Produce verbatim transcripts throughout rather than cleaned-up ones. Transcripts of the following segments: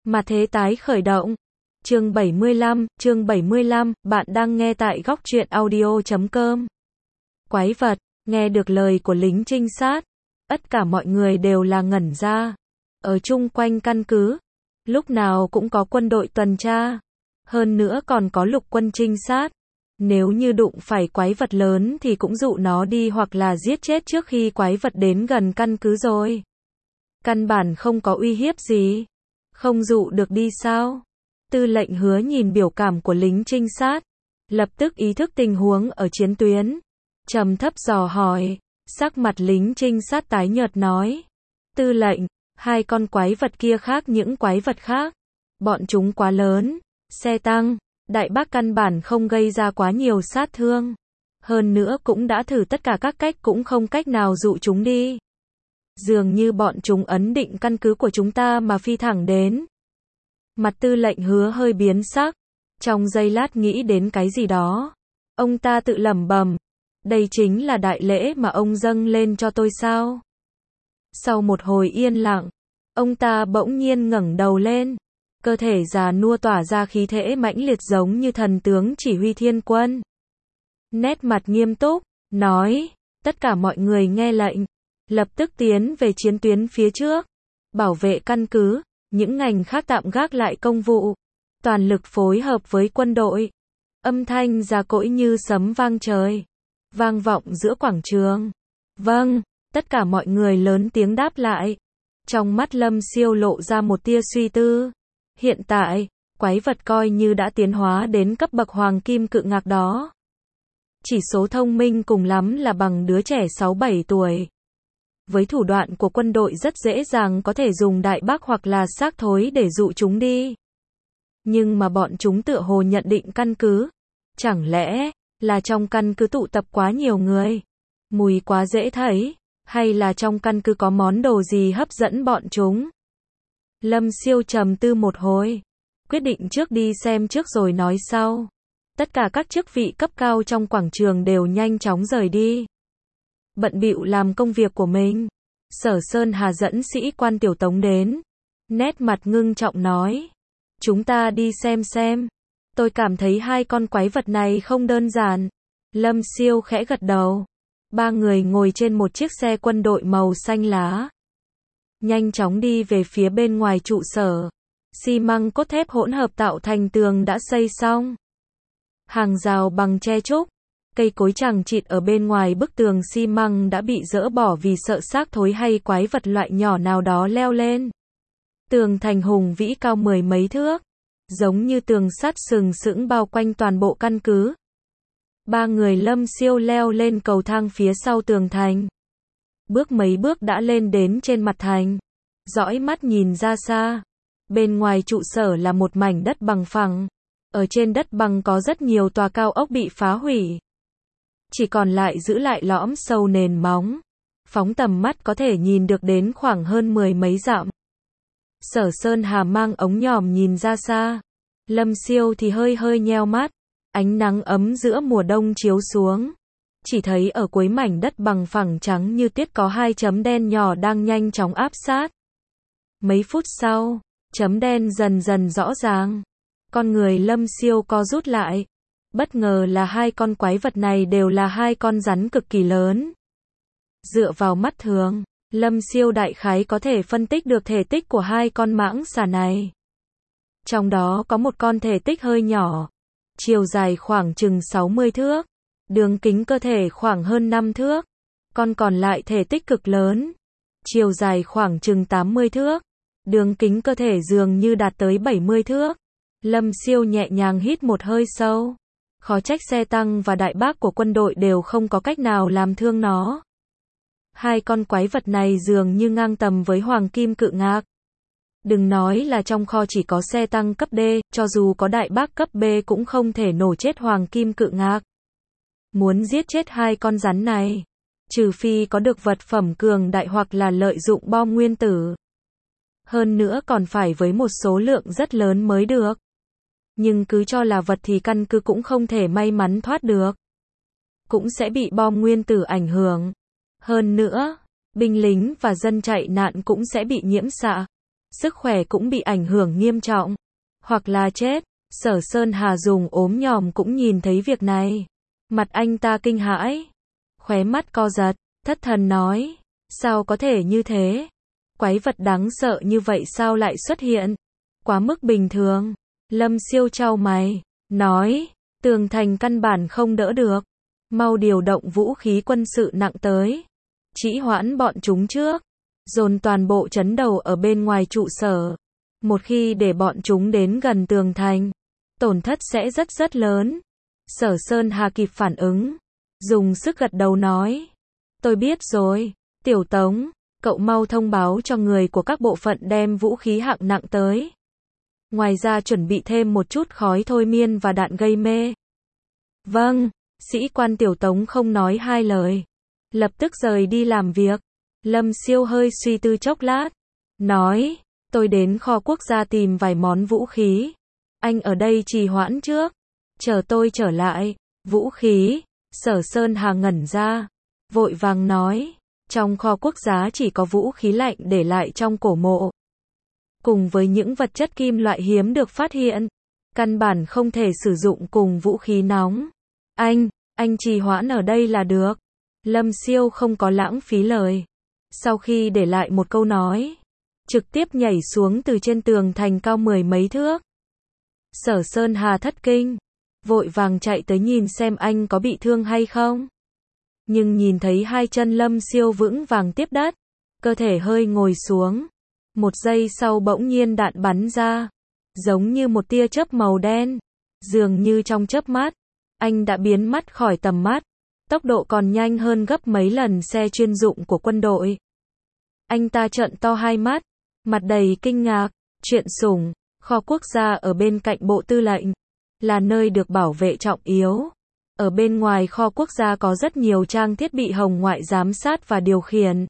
Mà thế tái khởi động. Chương bảy mươi lăm, chương bảy mươi lăm, bạn đang nghe tại góc truyện audio chấm com. Quái vật, nghe được lời của lính trinh sát, tất cả mọi người đều là ngẩn ra. Ở chung quanh căn cứ, lúc nào cũng có quân đội tuần tra, hơn nữa còn có lục quân trinh sát. Nếu như đụng phải quái vật lớn thì cũng dụ nó đi hoặc là giết chết trước khi quái vật đến gần căn cứ rồi. Căn bản không có uy hiếp gì. Không dụ được đi sao? Tư lệnh Hứa nhìn biểu cảm của lính trinh sát, lập tức ý thức tình huống ở chiến tuyến. Trầm thấp dò hỏi, sắc mặt lính trinh sát tái nhợt nói. Tư lệnh, hai con quái vật kia khác những quái vật khác. Bọn chúng quá lớn, xe tăng, đại bác căn bản không gây ra quá nhiều sát thương. Hơn nữa cũng đã thử tất cả các cách cũng không cách nào dụ chúng đi. Dường như bọn chúng ấn định căn cứ của chúng ta mà phi thẳng đến. Mặt tư lệnh Hứa hơi biến sắc, trong giây lát nghĩ đến cái gì đó. Ông ta tự lẩm bẩm, đây chính là đại lễ mà ông dâng lên cho tôi sao? Sau một hồi yên lặng, ông ta bỗng nhiên ngẩng đầu lên, cơ thể già nua tỏa ra khí thế mãnh liệt giống như thần tướng chỉ huy thiên quân. Nét mặt nghiêm túc, nói, tất cả mọi người nghe lệnh, lập tức tiến về chiến tuyến phía trước, bảo vệ căn cứ, những ngành khác tạm gác lại công vụ, toàn lực phối hợp với quân đội. Âm thanh già cỗi như sấm vang trời, vang vọng giữa quảng trường. Vâng, tất cả mọi người lớn tiếng đáp lại. Trong mắt Lâm Siêu lộ ra một tia suy tư. Hiện tại, quái vật coi như đã tiến hóa đến cấp bậc hoàng kim cự ngạc đó. Chỉ số thông minh cùng lắm là bằng đứa trẻ sáu bảy tuổi. Với thủ đoạn của quân đội rất dễ dàng có thể dùng đại bác hoặc là xác thối để dụ chúng đi. Nhưng mà bọn chúng tựa hồ nhận định căn cứ. Chẳng lẽ là trong căn cứ tụ tập quá nhiều người? Mùi quá dễ thấy? Hay là trong căn cứ có món đồ gì hấp dẫn bọn chúng? Lâm Siêu trầm tư một hồi, quyết định trước đi xem trước rồi nói sau. Tất cả các chức vị cấp cao trong quảng trường đều nhanh chóng rời đi, bận bịu làm công việc của mình. Sở Sơn Hà dẫn sĩ quan tiểu tống đến, nét mặt ngưng trọng nói, chúng ta đi xem xem. Tôi cảm thấy hai con quái vật này không đơn giản. Lâm Siêu khẽ gật đầu. Ba người ngồi trên một chiếc xe quân đội màu xanh lá, nhanh chóng đi về phía bên ngoài trụ sở. Xi măng cốt thép hỗn hợp tạo thành tường đã xây xong. Hàng rào bằng tre trúc, cây cối chằng chịt ở bên ngoài bức tường xi măng đã bị dỡ bỏ vì sợ xác thối hay quái vật loại nhỏ nào đó leo lên. Tường thành hùng vĩ cao mười mấy thước, giống như tường sắt sừng sững bao quanh toàn bộ căn cứ. Ba người Lâm Siêu leo lên cầu thang phía sau tường thành. Bước mấy bước đã lên đến trên mặt thành. Dõi mắt nhìn ra xa. Bên ngoài trụ sở là một mảnh đất bằng phẳng. Ở trên đất bằng có rất nhiều tòa cao ốc bị phá hủy. Chỉ còn lại giữ lại lõm sâu nền móng. Phóng tầm mắt có thể nhìn được đến khoảng hơn mười mấy dặm. Sở Sơn Hà mang ống nhòm nhìn ra xa. Lâm Siêu thì hơi hơi nheo mắt. Ánh nắng ấm giữa mùa đông chiếu xuống. Chỉ thấy ở cuối mảnh đất bằng phẳng trắng như tuyết có hai chấm đen nhỏ đang nhanh chóng áp sát. Mấy phút sau, chấm đen dần dần rõ ràng. Con người Lâm Siêu co rút lại. Bất ngờ là hai con quái vật này đều là hai con rắn cực kỳ lớn. Dựa vào mắt thường, Lâm Siêu đại khái có thể phân tích được thể tích của hai con mãng xà này. Trong đó có một con thể tích hơi nhỏ, chiều dài khoảng chừng sáu mươi thước, đường kính cơ thể khoảng hơn năm thước. Con còn lại thể tích cực lớn, chiều dài khoảng chừng tám mươi thước, đường kính cơ thể dường như đạt tới bảy mươi thước. Lâm Siêu nhẹ nhàng hít một hơi sâu. Khó trách xe tăng và đại bác của quân đội đều không có cách nào làm thương nó. Hai con quái vật này dường như ngang tầm với hoàng kim cự ngạc. Đừng nói là trong kho chỉ có xe tăng cấp D, cho dù có đại bác cấp B cũng không thể nổ chết hoàng kim cự ngạc. Muốn giết chết hai con rắn này, trừ phi có được vật phẩm cường đại hoặc là lợi dụng bom nguyên tử. Hơn nữa còn phải với một số lượng rất lớn mới được. Nhưng cứ cho là vật thì căn cứ cũng không thể may mắn thoát được. Cũng sẽ bị bom nguyên tử ảnh hưởng. Hơn nữa, binh lính và dân chạy nạn cũng sẽ bị nhiễm xạ. sức khỏe cũng bị ảnh hưởng nghiêm trọng, hoặc là chết. Sở Sơn Hà dùng ốm nhòm cũng nhìn thấy việc này. Mặt anh ta kinh hãi, khóe mắt co giật, thất thần nói, sao có thể như thế? Quái vật đáng sợ như vậy sao lại xuất hiện? Quá mức bình thường. Lâm Siêu chau mày, nói, tường thành căn bản không đỡ được. Mau điều động vũ khí quân sự nặng tới. Trĩ hoãn bọn chúng trước. Dồn toàn bộ trấn đầu ở bên ngoài trụ sở. Một khi để bọn chúng đến gần tường thành, tổn thất sẽ rất rất lớn. Sở Sơn Hà kịp phản ứng, dùng sức gật đầu nói, tôi biết rồi, Tiểu Tống, cậu mau thông báo cho người của các bộ phận đem vũ khí hạng nặng tới. Ngoài ra chuẩn bị thêm một chút khói thôi miên và đạn gây mê. Vâng, sĩ quan Tiểu Tống không nói hai lời, lập tức rời đi làm việc. Lâm Siêu hơi suy tư chốc lát, nói, tôi đến kho quốc gia tìm vài món vũ khí. Anh ở đây trì hoãn trước, chờ tôi trở lại. Vũ khí? Sở Sơn Hà ngẩn ra, vội vàng nói, trong kho quốc giá chỉ có vũ khí lạnh để lại trong cổ mộ. Cùng với những vật chất kim loại hiếm được phát hiện, căn bản không thể sử dụng cùng vũ khí nóng. Anh, anh trì hoãn ở đây là được. Lâm Siêu không có lãng phí lời. Sau khi để lại một câu nói, trực tiếp nhảy xuống từ trên tường thành cao mười mấy thước. Sở Sơn Hà thất kinh, vội vàng chạy tới nhìn xem anh có bị thương hay không. Nhưng nhìn thấy hai chân Lâm Siêu vững vàng tiếp đất, cơ thể hơi ngồi xuống. Một giây sau bỗng nhiên đạn bắn ra, giống như một tia chớp màu đen. Dường như trong chớp mắt, anh đã biến mất khỏi tầm mắt. Tốc độ còn nhanh hơn gấp mấy lần xe chuyên dụng của quân đội. Anh ta trợn to hai mắt, mặt đầy kinh ngạc. Chuyện sủng, kho quốc gia ở bên cạnh bộ tư lệnh, là nơi được bảo vệ trọng yếu. Ở bên ngoài kho quốc gia có rất nhiều trang thiết bị hồng ngoại giám sát và điều khiển,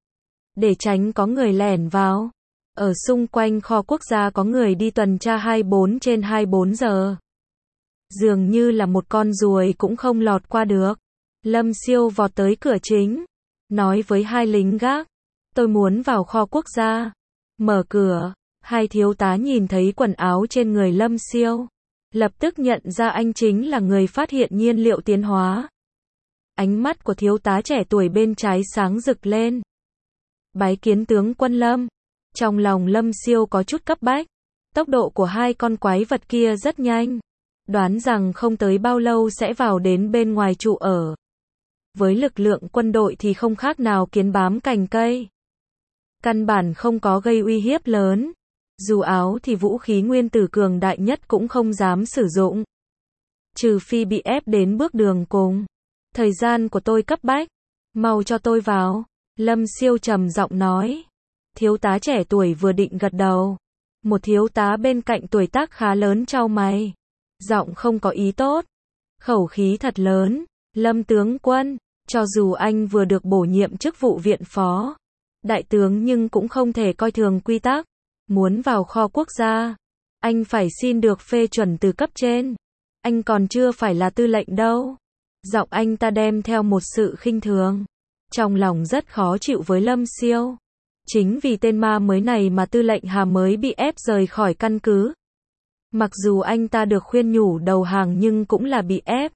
để tránh có người lẻn vào. Ở xung quanh kho quốc gia có người đi tuần tra hai mươi bốn trên hai mươi bốn giờ. Dường như là một con ruồi cũng không lọt qua được. Lâm Siêu vọt tới cửa chính, nói với hai lính gác, tôi muốn vào kho quốc gia. Mở cửa, hai thiếu tá nhìn thấy quần áo trên người Lâm Siêu, lập tức nhận ra anh chính là người phát hiện nhiên liệu tiến hóa. Ánh mắt của thiếu tá trẻ tuổi bên trái sáng rực lên. Bái kiến tướng quân Lâm. Trong lòng Lâm Siêu có chút cấp bách. Tốc độ của hai con quái vật kia rất nhanh. Đoán rằng không tới bao lâu sẽ vào đến bên ngoài trụ ở. Với lực lượng quân đội thì không khác nào kiến bám cành cây. Căn bản không có gây uy hiếp lớn. Dù áo thì vũ khí nguyên tử cường đại nhất cũng không dám sử dụng. Trừ phi bị ép đến bước đường cùng. Thời gian của tôi cấp bách. Mau cho tôi vào. Lâm Siêu trầm giọng nói. Thiếu tá trẻ tuổi vừa định gật đầu. Một thiếu tá bên cạnh tuổi tác khá lớn chau mày. Giọng không có ý tốt. Khẩu khí thật lớn. Lâm tướng quân, cho dù anh vừa được bổ nhiệm chức vụ viện phó, đại tướng nhưng cũng không thể coi thường quy tắc. Muốn vào kho quốc gia, anh phải xin được phê chuẩn từ cấp trên. Anh còn chưa phải là tư lệnh đâu. Giọng anh ta đem theo một sự khinh thường. Trong lòng rất khó chịu với Lâm Siêu. Chính vì tên ma mới này mà tư lệnh Hà mới bị ép rời khỏi căn cứ. Mặc dù anh ta được khuyên nhủ đầu hàng nhưng cũng là bị ép.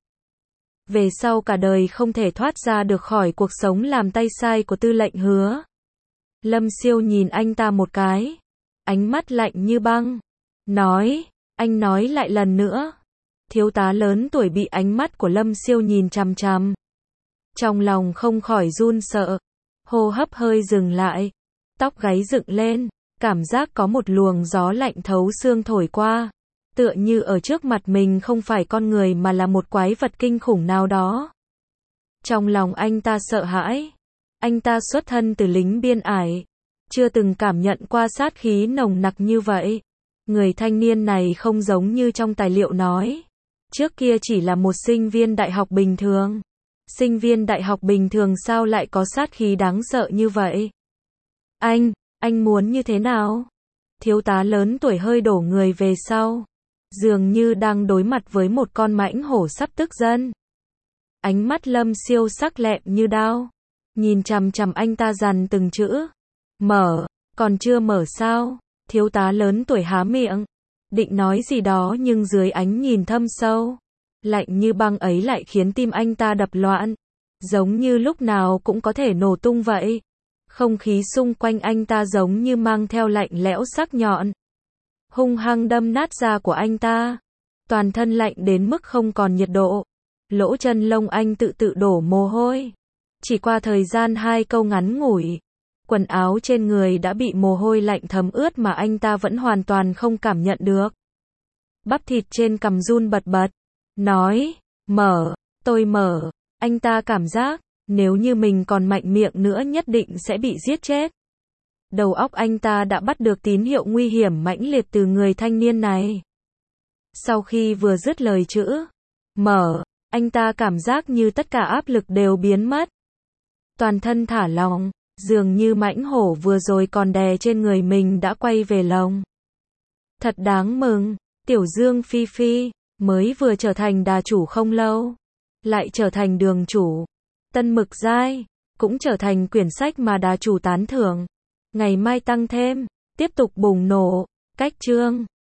Về sau cả đời không thể thoát ra được khỏi cuộc sống làm tay sai của tư lệnh Hứa. Lâm Siêu nhìn anh ta một cái. Ánh mắt lạnh như băng. Nói, anh nói lại lần nữa. Thiếu tá lớn tuổi bị ánh mắt của Lâm Siêu nhìn chằm chằm. Trong lòng không khỏi run sợ. Hô hấp hơi dừng lại. Tóc gáy dựng lên. Cảm giác có một luồng gió lạnh thấu xương thổi qua. Tựa như ở trước mặt mình không phải con người mà là một quái vật kinh khủng nào đó. Trong lòng anh ta sợ hãi. Anh ta xuất thân từ lính biên ải. Chưa từng cảm nhận qua sát khí nồng nặc như vậy. Người thanh niên này không giống như trong tài liệu nói. Trước kia chỉ là một sinh viên đại học bình thường. Sinh viên đại học bình thường sao lại có sát khí đáng sợ như vậy? Anh, anh muốn như thế nào? Thiếu tá lớn tuổi hơi đổ người về sau. Dường như đang đối mặt với một con mãnh hổ sắp tức giận. Ánh mắt Lâm Siêu sắc lẹm như đao. Nhìn chằm chằm anh ta dằn từng chữ. Mở, còn chưa mở sao? Thiếu tá lớn tuổi há miệng, định nói gì đó nhưng dưới ánh nhìn thâm sâu, lạnh như băng ấy lại khiến tim anh ta đập loạn, giống như lúc nào cũng có thể nổ tung vậy. Không khí xung quanh anh ta giống như mang theo lạnh lẽo sắc nhọn, hung hăng đâm nát da của anh ta. Toàn thân lạnh đến mức không còn nhiệt độ. Lỗ chân lông anh tự tự đổ mồ hôi. Chỉ qua thời gian hai câu ngắn ngủi, quần áo trên người đã bị mồ hôi lạnh thấm ướt mà anh ta vẫn hoàn toàn không cảm nhận được. Bắp thịt trên cằm run bật bật. Nói, mở, tôi mở. Anh ta cảm giác, nếu như mình còn mạnh miệng nữa nhất định sẽ bị giết chết. Đầu óc anh ta đã bắt được tín hiệu nguy hiểm mãnh liệt từ người thanh niên này. Sau khi vừa dứt lời chữ mở, anh ta cảm giác như tất cả áp lực đều biến mất. Toàn thân thả lỏng, dường như mãnh hổ vừa rồi còn đè trên người mình đã quay về lồng. Thật đáng mừng, Tiểu Dương Phi Phi, mới vừa trở thành đà chủ không lâu, lại trở thành đường chủ. Tân Mực Giai, cũng trở thành quyển sách mà đà chủ tán thưởng. Ngày mai tăng thêm, tiếp tục bùng nổ, cách chương.